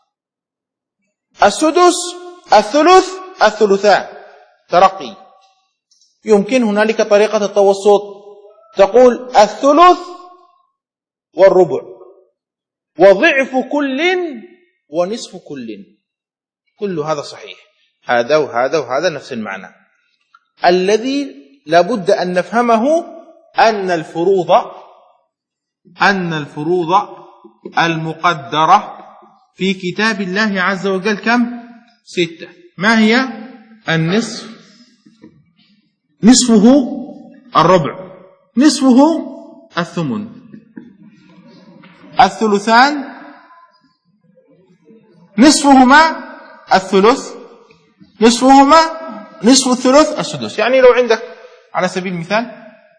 السدس، الثلث، الثلثان، ترقي. يمكن هنالك طريقة التوسط، تقول الثلث والربع، وضعف كل ونصف كل. كل هذا صحيح، هذا وهذا وهذا نفس المعنى. الذي لابد أن نفهمه أن الفروض أن الفروض المقدرة في كتاب الله عز وجل كم؟ ستة. ما هي؟ النصف، نصفه الربع، نصفه الثمن، الثلثان نصفهما الثلث، نصفهما نصف الثلث السدس. يعني لو عندك على سبيل المثال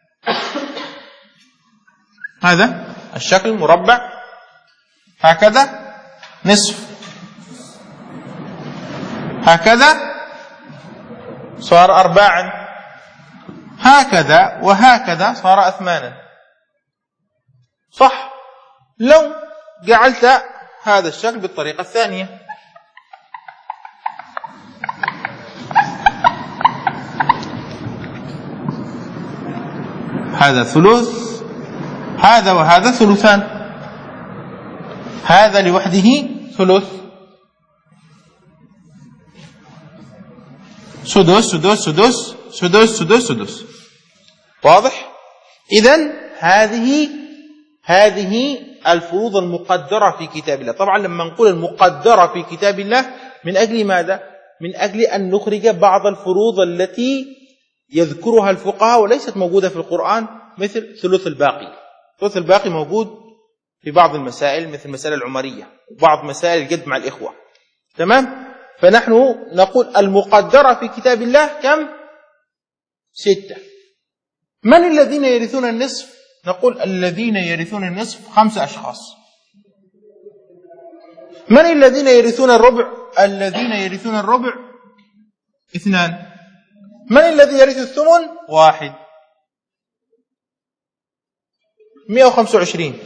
هذا الشكل مربع هكذا، نصف هكذا، صار أرباعا، هكذا وهكذا صار أثمانا. صح؟ لو جعلت هذا الشكل بالطريقة الثانية، هذا ثلث، هذا وهذا ثلثان، هذا لوحده ثلث، سدس سدس سدس سدس سدس سدس. واضح؟ إذن هذه هذه الفروض المقدرة في كتاب الله. طبعا لما نقول المقدرة في كتاب الله، من أجل ماذا؟ من أجل أن نخرج بعض الفروض التي يذكرها الفقهاء وليست موجودة في القرآن، مثل ثلث الباقي. ثلث الباقي موجود في بعض المسائل، مثل المسألة العمرية وبعض مسائل الجد مع الإخوة. تمام؟ فنحن نقول المقدرة في كتاب الله كم؟ ستة. من الذين يرثون النصف؟ نقول الذين يرثون النصف خمسة أشخاص. من الذين يرثون الربع؟ الذين يرثون الربع اثنان. من الذي يرث الثمن؟ واحد. مئة وخمسة وعشرين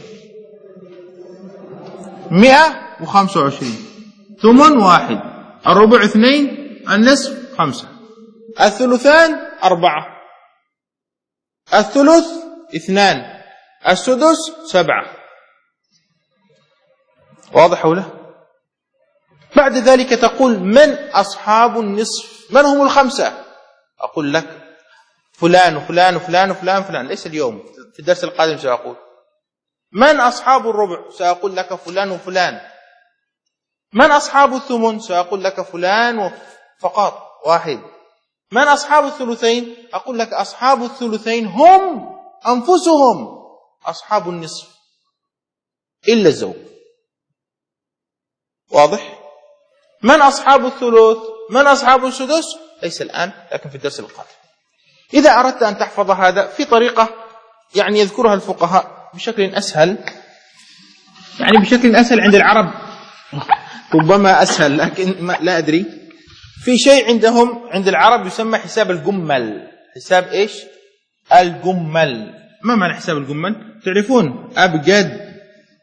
مئة وخمسة وعشرين ثمن واحد، الربع اثنين، النصف خمسة، الثلثان أربعة، الثلث اثنان، السدس سبعة. واضح ولا؟ بعد ذلك تقول من أصحاب النصف؟ من هم الخمسة؟ أقول لك فلان وفلان وفلان وفلان فلان. ليس اليوم، في الدرس القادم سأقول. من أصحاب الربع؟ سأقول لك فلان وفلان. من أصحاب الثمن؟ سأقول لك فلان فقط واحد. من أصحاب الثلثين؟ أقول لك أصحاب الثلثين هم أنفسهم أصحاب النصف إلا الزوج. واضح؟ من أصحاب الثلث؟ من أصحاب السدس؟ ليس الآن، لكن في الدرس القادم. إذا أردت أن تحفظ هذا في طريقة يعني يذكرها الفقهاء بشكل أسهل، يعني بشكل أسهل عند العرب ربما أسهل، لكن ما لا أدري. في شيء عندهم عند العرب يسمى حساب الجمل. حساب إيش؟ الجمل. ما معنى حساب الجمل؟ تعرفون أبجد،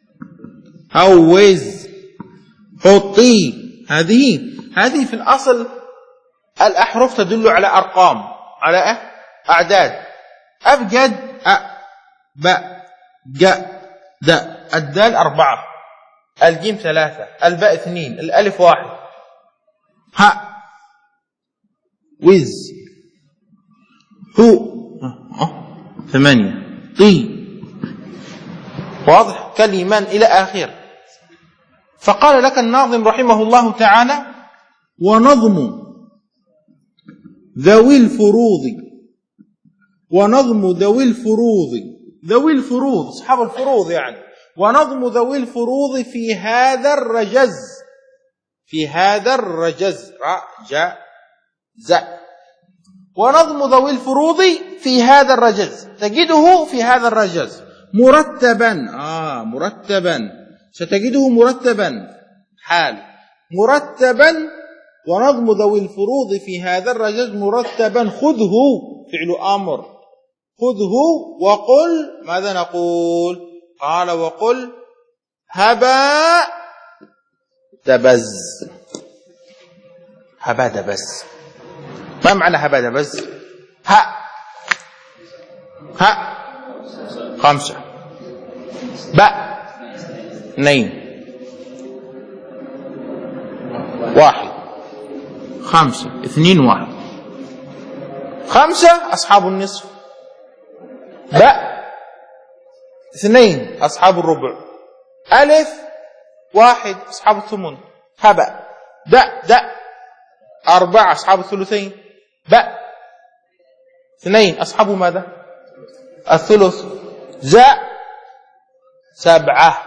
هوز، حطي، هذه هذه في الأصل الأحرف تدل على أرقام، على أعداد. أبجد أ ب ج د، الدال أربعة، الجيم ثلاثة، الباء اثنين، الألف واحد، ها وز هو ثمانية، طي. واضح؟ كلمان إلى آخر. فقال لك الناظم رحمه الله تعالى: ونظم ذوي الفروض، ونظم ذوي الفروض، ذوي الفروض أصحاب الفروض يعني، ونظم ذوي الفروض في هذا الرجز، في هذا الرجز، را جا ز، ونظم ذوي الفروض في هذا الرجز، تجده في هذا الرجز مرتبا. آه مرتبا، ستجده مرتبا حال مرتبا. ونظم ذوي الفروض في هذا الرجز مرتبا. خذه فعل أمر، خذه وقل. ماذا نقول؟ قال وقل هبا دبز. هبا دبز، ما معنى هبا دبز؟ ها ها خمسة، باء اثنين، واحد، خمسة اثنين واحد. خمسة أصحاب النصف، باء اثنين أصحاب الربع، ألف واحد أصحاب الثمن، هبا داء داء أربعة أصحاب الثلثين، باء اثنين أصحاب ماذا؟ الثلث، زاء سبعة،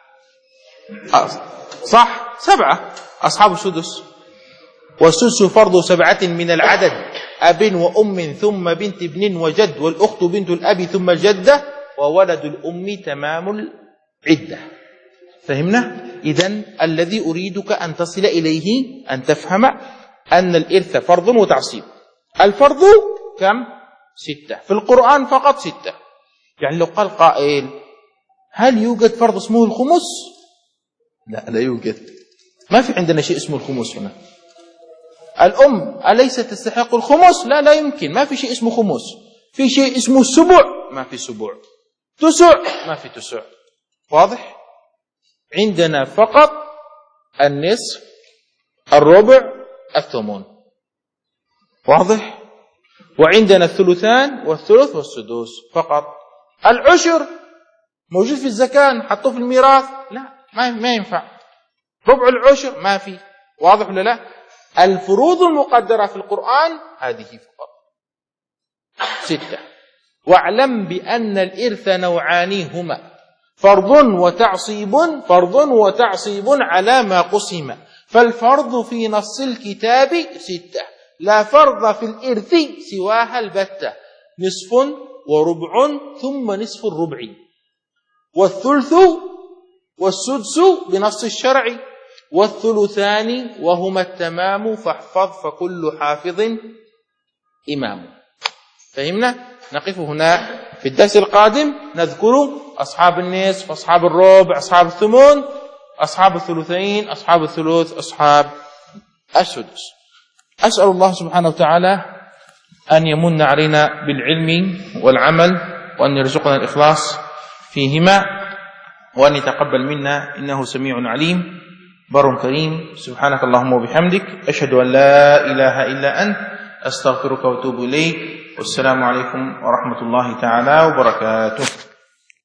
صح سبعة أصحاب السدس. والسدس فرض سبعة من العدد، أب وأم ثم بنت ابن وجد، والأخت بنت الأب ثم الجدة، وولد الأم تمام العدة. فهمنا؟ إذن الذي أريدك أن تصل إليه أن تفهم أن الإرث فرض وتعصيب. الفرض كم؟ ستة، في القرآن فقط ستة. يعني لو قال قائل هل يوجد فرض اسمه الخمس؟ لا لا يوجد، ما في عندنا شيء اسمه الخمس هنا. الأم أليست تستحق الخمس؟ لا لا يمكن، ما في شيء اسمه خمس. في شيء اسمه سبع، ما في سبع. تسع، ما في تسع. واضح؟ عندنا فقط النصف، الربع، الثمن. واضح؟ وعندنا الثلثان والثلث والسدس فقط. العشر موجود في الزكاة، نحطه في الميراث؟ لا، ما ما ينفع. ربع العشر ما في. واضح ولا لا؟ الفروض المقدرة في القرآن هذه فقط ستة. واعلم بأن الإرث نوعان هما فرض وتعصيب، فرض وتعصيب على ما قسم. فالفرض في نص الكتاب ستة، لا فرض في الإرث سواها البتة. نصف وربع ثم نصف الربع، والثلث والسدس بنص الشرع، والثلثان وهما التمام. فاحفظ فكل حافظ إمام. فهمنا؟ نقف هنا. في الدرس القادم نذكر أصحاب النصف، أصحاب الربع، أصحاب الثمن، أصحاب الثلثين، أصحاب الثلث، أصحاب السدس. أسأل الله سبحانه وتعالى أن يمن علينا بالعلم والعمل، وأن يرزقنا الإخلاص فيهما، وأن يتقبل منا إنه سميع عليم. بر كريم. سبحانك اللهم وبحمدك، أشهد أن لا إله إلا أنت، أستغفرك وأتوب إليك. والسلام عليكم ورحمة الله تعالى وبركاته.